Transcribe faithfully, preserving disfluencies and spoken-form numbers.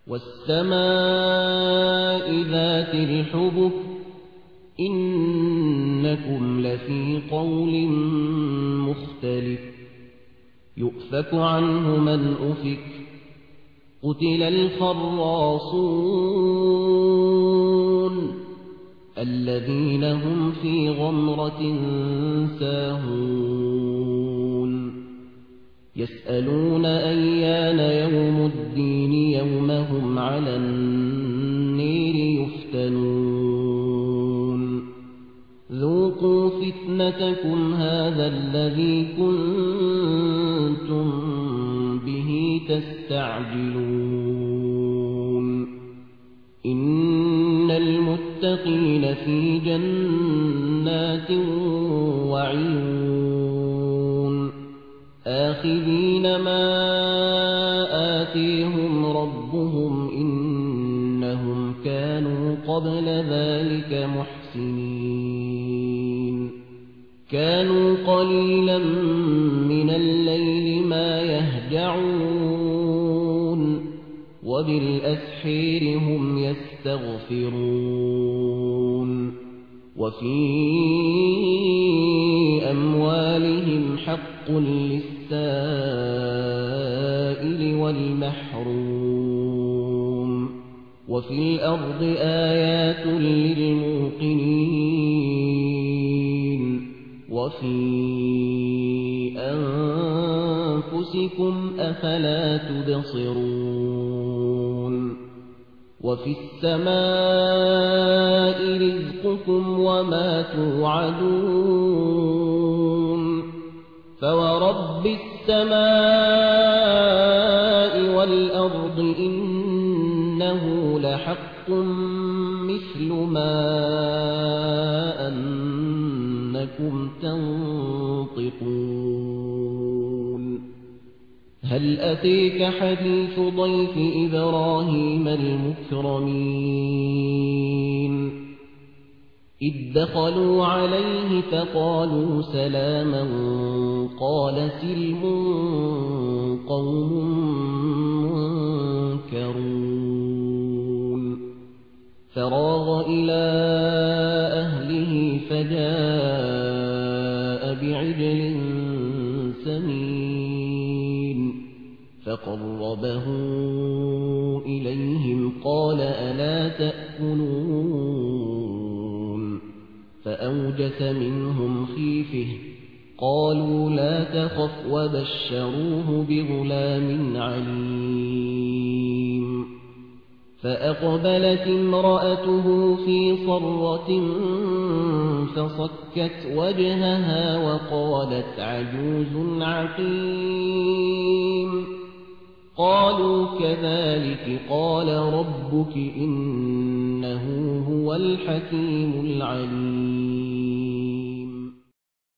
والسماء ذات الحبك إنكم لفي قول مختلف يؤفك عنه من أفك قتل الخراصون الذين هم في غمرة ساهون يسألون أيان يوم الدين يوم هم على النير يفتنون ذوقوا فتنتكم هذا الذي كنتم به تستعجلون إن المتقين في جنات وعيون آخذين ما آتيهم ربهم إنهم كانوا قبل ذلك محسنين كانوا قليلا من الليل ما يهجعون وبالأسحير هم يستغفرون وفي أموالهم حق للسائل والمحروم وفي الأرض آيات للموقنين وفي أنفسكم أفلا تبصرون وفي السماء رزقكم وما توعدون فورب السماء والأرض إنه لحق مثل ما أنكم تنطقون هل أتيك حديث ضيف إبراهيم المكرمين إذ دخلوا عليه فقالوا سلاما قال سلم قوم منكرون فراغ إلى أهله فجاء بعجل سمين فقربه إليهم قال ألا تأكلون فأوجس منهم خيفة قالوا لا تخف وبشروه بغلام عليم فأقبلت امرأته في صرة فصكت وجهها وقالت عجوز عقيم قالوا كذلك قال ربك إنه هو الحكيم العليم